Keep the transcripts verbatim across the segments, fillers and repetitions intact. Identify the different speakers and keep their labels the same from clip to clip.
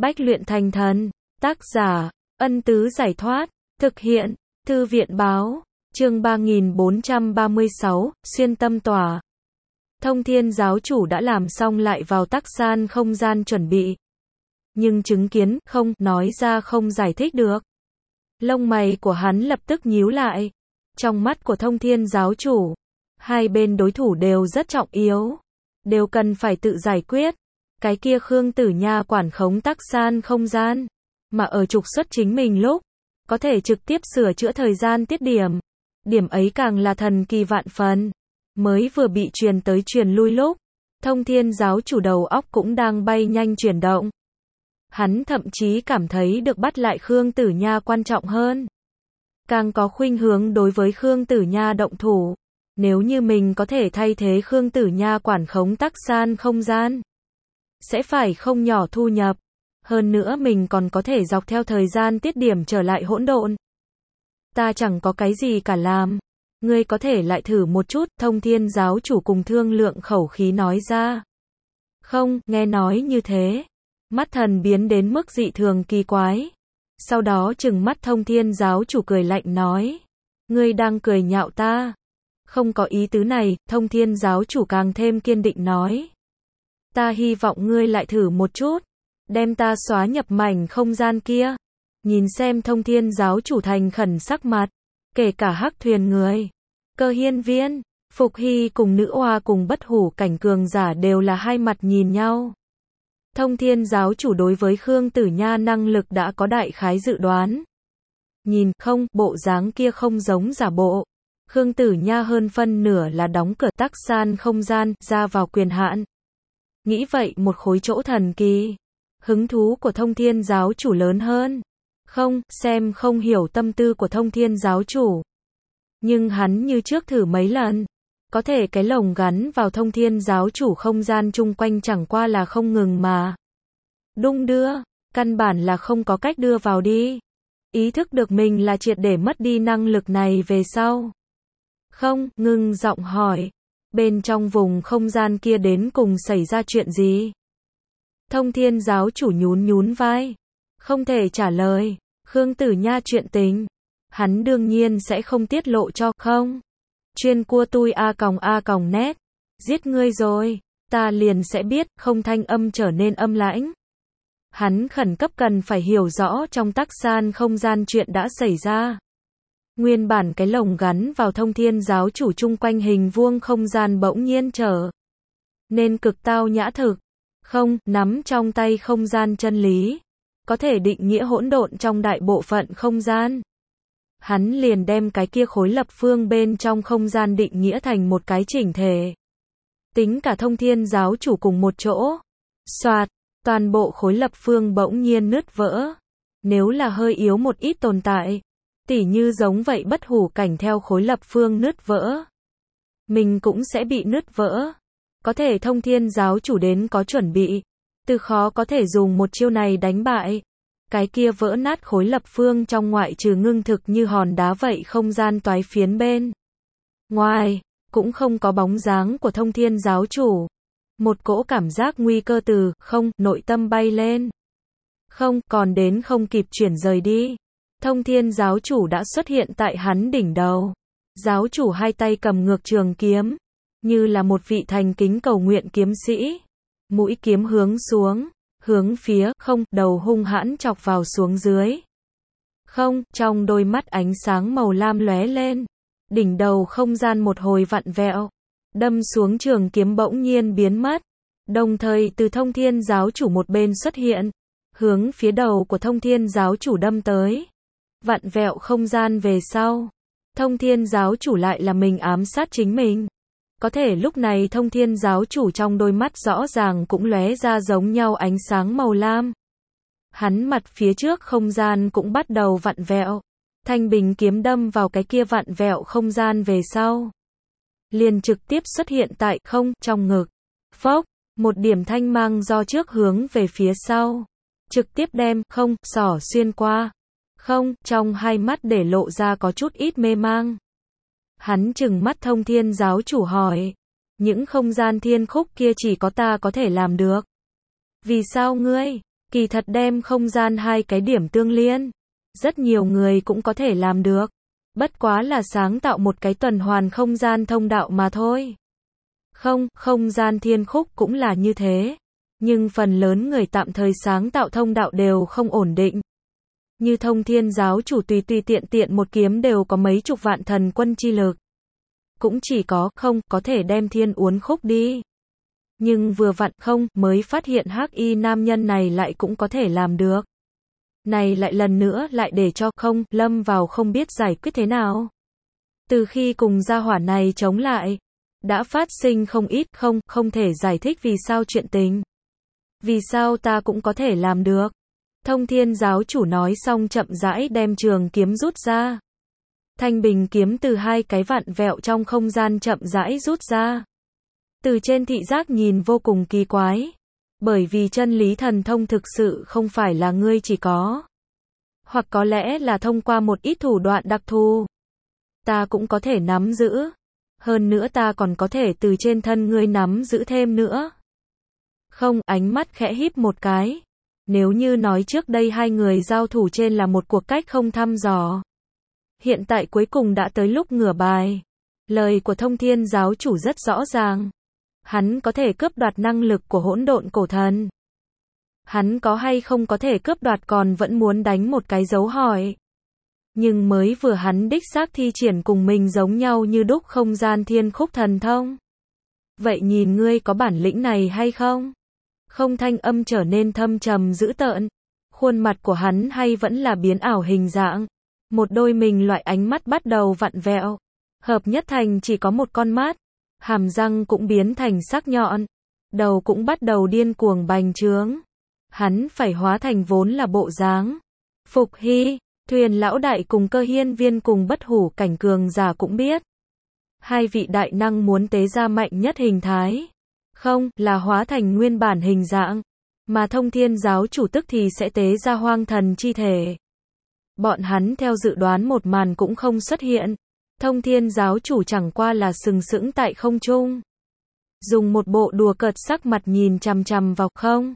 Speaker 1: Bách luyện thành thần. Tác giả, Ân Tứ Giải Thoát. Thực hiện, Thư viện Báo. Chương ba nghìn bốn trăm ba mươi sáu, Xuyên Tâm Tỏa. Thông Thiên giáo chủ đã làm xong lại vào tắc san không gian chuẩn bị. Nhưng chứng kiến, không, nói ra không giải thích được. Lông mày của hắn lập tức nhíu lại. Trong mắt của Thông Thiên giáo chủ, hai bên đối thủ đều rất trọng yếu. Đều cần phải tự giải quyết. Cái kia Khương Tử Nha quản khống tắc san không gian. Mà ở trục xuất chính mình lúc, có thể trực tiếp sửa chữa thời gian tiết điểm. Điểm ấy càng là thần kỳ vạn phần. Mới vừa bị truyền tới truyền lui lúc, Thông Thiên giáo chủ đầu óc cũng đang bay nhanh chuyển động. Hắn thậm chí cảm thấy được bắt lại Khương Tử Nha quan trọng hơn. Càng có khuynh hướng đối với Khương Tử Nha động thủ. Nếu như mình có thể thay thế Khương Tử Nha quản khống tắc san không gian, sẽ phải không nhỏ thu nhập. Hơn nữa mình còn có thể dọc theo thời gian tiết điểm trở lại hỗn độn. Ta chẳng có cái gì cả làm. Ngươi có thể lại thử một chút, Thông Thiên giáo chủ cùng thương lượng khẩu khí nói ra. Không, nghe nói như thế. Mắt thần biến đến mức dị thường kỳ quái. Sau đó trừng mắt Thông Thiên giáo chủ cười lạnh nói. Ngươi đang cười nhạo ta. Không có ý tứ này, Thông Thiên giáo chủ càng thêm kiên định nói. Ta hy vọng ngươi lại thử một chút. Đem ta xóa nhập mảnh không gian kia. Nhìn xem Thông Thiên giáo chủ thành khẩn sắc mặt. Kể cả hắc thuyền người. Cơ hiên viên, Phục Hy cùng nữ oa cùng bất hủ cảnh cường giả đều là hai mặt nhìn nhau. Thông Thiên giáo chủ đối với Khương Tử Nha năng lực đã có đại khái dự đoán. Nhìn không, bộ dáng kia không giống giả bộ. Khương Tử Nha hơn phân nửa là đóng cửa tắc san không gian, ra vào quyền hạn. Nghĩ vậy một khối chỗ thần kỳ. Hứng thú của Thông Thiên giáo chủ lớn hơn. Không, xem không hiểu tâm tư của Thông Thiên giáo chủ. Nhưng hắn như trước thử mấy lần. Có thể cái lồng gắn vào Thông Thiên giáo chủ không gian chung quanh chẳng qua là không ngừng mà đung đưa, căn bản là không có cách đưa vào đi. Ý thức được mình là triệt để mất đi năng lực này về sau. Không, ngưng giọng hỏi. Bên trong vùng không gian kia đến cùng xảy ra chuyện gì? Thông Thiên giáo chủ nhún nhún vai. Không thể trả lời. Khương Tử Nha chuyện tình. Hắn đương nhiên sẽ không tiết lộ cho, không. Chuyên cua tui a còng a còng nét. Giết ngươi rồi. Ta liền sẽ biết, không thanh âm trở nên âm lãnh. Hắn khẩn cấp cần phải hiểu rõ trong tắc san không gian chuyện đã xảy ra. Nguyên bản cái lồng gắn vào Thông Thiên giáo chủ chung quanh hình vuông không gian bỗng nhiên trở nên cực tao nhã thực. Không, nắm trong tay không gian chân lý. Có thể định nghĩa hỗn độn trong đại bộ phận không gian. Hắn liền đem cái kia khối lập phương bên trong không gian định nghĩa thành một cái chỉnh thể. Tính cả Thông Thiên giáo chủ cùng một chỗ. Soạt, toàn bộ khối lập phương bỗng nhiên nứt vỡ. Nếu là hơi yếu một ít tồn tại, tỉ như giống vậy bất hủ cảnh theo khối lập phương nứt vỡ, mình cũng sẽ bị nứt vỡ. Có thể Thông Thiên giáo chủ đến có chuẩn bị. Từ khó có thể dùng một chiêu này đánh bại. Cái kia vỡ nát khối lập phương trong ngoại trừ ngưng thực như hòn đá vậy không gian toái phiến bên ngoài, cũng không có bóng dáng của Thông Thiên giáo chủ. Một cỗ cảm giác nguy cơ từ, không, nội tâm bay lên. Không, còn đến không kịp chuyển rời đi. Thông Thiên giáo chủ đã xuất hiện tại hắn đỉnh đầu. Giáo chủ hai tay cầm ngược trường kiếm. Như là một vị thành kính cầu nguyện kiếm sĩ. Mũi kiếm hướng xuống. Hướng phía, không, đầu hung hãn chọc vào xuống dưới. Không, trong đôi mắt ánh sáng màu lam lóe lên. Đỉnh đầu không gian một hồi vặn vẹo. Đâm xuống trường kiếm bỗng nhiên biến mất. Đồng thời từ Thông Thiên giáo chủ một bên xuất hiện. Hướng phía đầu của Thông Thiên giáo chủ đâm tới. Vặn vẹo không gian về sau. Thông Thiên giáo chủ lại là mình ám sát chính mình. Có thể lúc này Thông Thiên giáo chủ trong đôi mắt rõ ràng cũng lóe ra giống nhau ánh sáng màu lam. Hắn mặt phía trước không gian cũng bắt đầu vặn vẹo. Thanh bình kiếm đâm vào cái kia vặn vẹo không gian về sau. Liền trực tiếp xuất hiện tại không trong ngực. Phốc, một điểm thanh mang do trước hướng về phía sau. Trực tiếp đem không xỏ xuyên qua. Không, trong hai mắt để lộ ra có chút ít mê mang. Hắn trừng mắt Thông Thiên giáo chủ hỏi. Những không gian thiên khúc kia chỉ có ta có thể làm được. Vì sao ngươi? Kỳ thật đem không gian hai cái điểm tương liên, rất nhiều người cũng có thể làm được. Bất quá là sáng tạo một cái tuần hoàn không gian thông đạo mà thôi. Không, không gian thiên khúc cũng là như thế. Nhưng phần lớn người tạm thời sáng tạo thông đạo đều không ổn định. Như Thông Thiên giáo chủ tùy tùy tiện tiện một kiếm đều có mấy chục vạn thần quân chi lực. Cũng chỉ có không có thể đem thiên uốn khúc đi. Nhưng vừa vặn không mới phát hiện hắc y nam nhân này lại cũng có thể làm được. Này lại lần nữa lại để cho không lâm vào không biết giải quyết thế nào. Từ khi cùng gia hỏa này chống lại, đã phát sinh không ít không không thể giải thích vì sao chuyện tình. Vì sao ta cũng có thể làm được. Thông Thiên giáo chủ nói xong chậm rãi đem trường kiếm rút ra. Thanh bình kiếm từ hai cái vặn vẹo trong không gian chậm rãi rút ra. Từ trên thị giác nhìn vô cùng kỳ quái. Bởi vì chân lý thần thông thực sự không phải là ngươi chỉ có. Hoặc có lẽ là thông qua một ít thủ đoạn đặc thù. Ta cũng có thể nắm giữ. Hơn nữa ta còn có thể từ trên thân ngươi nắm giữ thêm nữa. Không, ánh mắt khẽ híp một cái. Nếu như nói trước đây hai người giao thủ trên là một cuộc cách không thăm dò. Hiện tại cuối cùng đã tới lúc ngửa bài. Lời của Thông Thiên giáo chủ rất rõ ràng. Hắn có thể cướp đoạt năng lực của hỗn độn cổ thần. Hắn có hay không có thể cướp đoạt còn vẫn muốn đánh một cái dấu hỏi. Nhưng mới vừa hắn đích xác thi triển cùng mình giống nhau như đúc không gian thiên khúc thần thông. Vậy nhìn ngươi có bản lĩnh này hay không? Không, thanh âm trở nên thâm trầm dữ tợn. Khuôn mặt của hắn hay vẫn là biến ảo hình dạng. Một đôi mình loại ánh mắt bắt đầu vặn vẹo. Hợp nhất thành chỉ có một con mắt. Hàm răng cũng biến thành sắc nhọn. Đầu cũng bắt đầu điên cuồng bành trướng. Hắn phải hóa thành vốn là bộ dáng. Phục Hy, Thuyền lão đại cùng Cơ Hiên Viên cùng bất hủ cảnh cường giả cũng biết. Hai vị đại năng muốn tế ra mạnh nhất hình thái. Không, là hóa thành nguyên bản hình dạng. Mà Thông Thiên giáo chủ tức thì sẽ tế ra hoang thần chi thể. Bọn hắn theo dự đoán một màn cũng không xuất hiện. Thông Thiên giáo chủ chẳng qua là sừng sững tại không trung. Dùng một bộ đùa cợt sắc mặt nhìn chằm chằm vào không.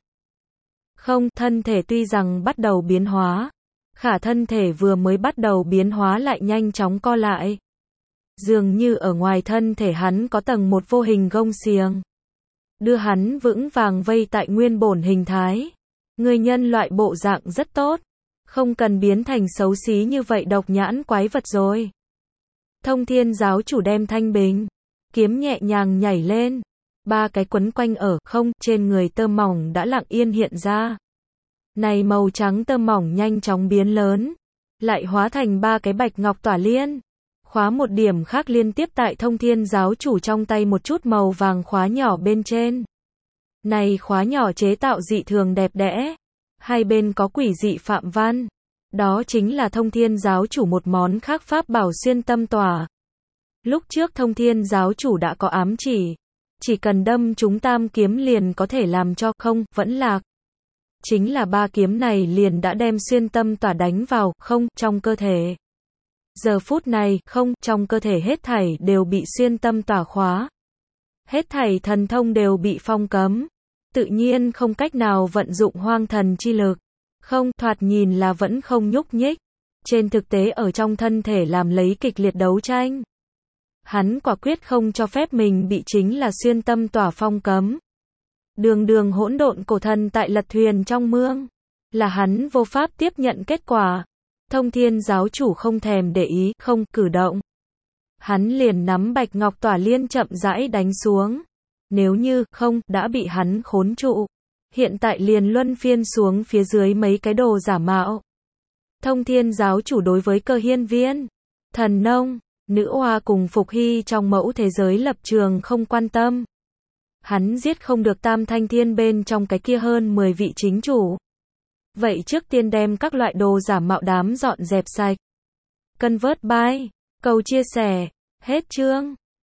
Speaker 1: Không, thân thể tuy rằng bắt đầu biến hóa. Khả thân thể vừa mới bắt đầu biến hóa lại nhanh chóng co lại. Dường như ở ngoài thân thể hắn có tầng một vô hình gông xiềng. Đưa hắn vững vàng vây tại nguyên bổn hình thái. Người nhân loại bộ dạng rất tốt. Không cần biến thành xấu xí như vậy độc nhãn quái vật rồi. Thông Thiên giáo chủ đem thanh bình kiếm nhẹ nhàng nhảy lên. Ba cái quấn quanh ở không trên người tơ mỏng đã lặng yên hiện ra. Này màu trắng tơ mỏng nhanh chóng biến lớn. Lại hóa thành ba cái bạch ngọc tỏa liên. Khóa một điểm khác liên tiếp tại Thông Thiên giáo chủ trong tay một chút màu vàng khóa nhỏ bên trên. Này khóa nhỏ chế tạo dị thường đẹp đẽ. Hai bên có quỷ dị phạm văn. Đó chính là Thông Thiên giáo chủ một món khác pháp bảo xuyên tâm tỏa. Lúc trước Thông Thiên giáo chủ đã có ám chỉ. Chỉ cần đâm chúng tam kiếm liền có thể làm cho không vẫn lạc. Chính là ba kiếm này liền đã đem xuyên tâm tỏa đánh vào không trong cơ thể. Giờ phút này không trong cơ thể hết thảy đều bị xuyên tâm tỏa khóa. Hết thảy thần thông đều bị phong cấm. Tự nhiên không cách nào vận dụng hoang thần chi lực. Không thoạt nhìn là vẫn không nhúc nhích. Trên thực tế ở trong thân thể làm lấy kịch liệt đấu tranh. Hắn quả quyết không cho phép mình bị chính là xuyên tâm tỏa phong cấm. Đường đường hỗn độn cổ thần tại lật thuyền trong mương. Là hắn vô pháp tiếp nhận kết quả. Thông Thiên giáo chủ không thèm để ý, không cử động. Hắn liền nắm bạch ngọc tỏa liên chậm rãi đánh xuống. Nếu như không đã bị hắn khốn trụ. Hiện tại liền luân phiên xuống phía dưới mấy cái đồ giả mạo. Thông Thiên giáo chủ đối với Cơ Hiên Viên, Thần Nông, Nữ Hoa cùng Phục Hy trong mẫu thế giới lập trường không quan tâm. Hắn giết không được Tam Thanh Thiên bên trong cái kia hơn mười vị chính chủ. Vậy trước tiên đem các loại đồ giả mạo đám dọn dẹp sạch. Convert buy, cầu chia sẻ, hết chương.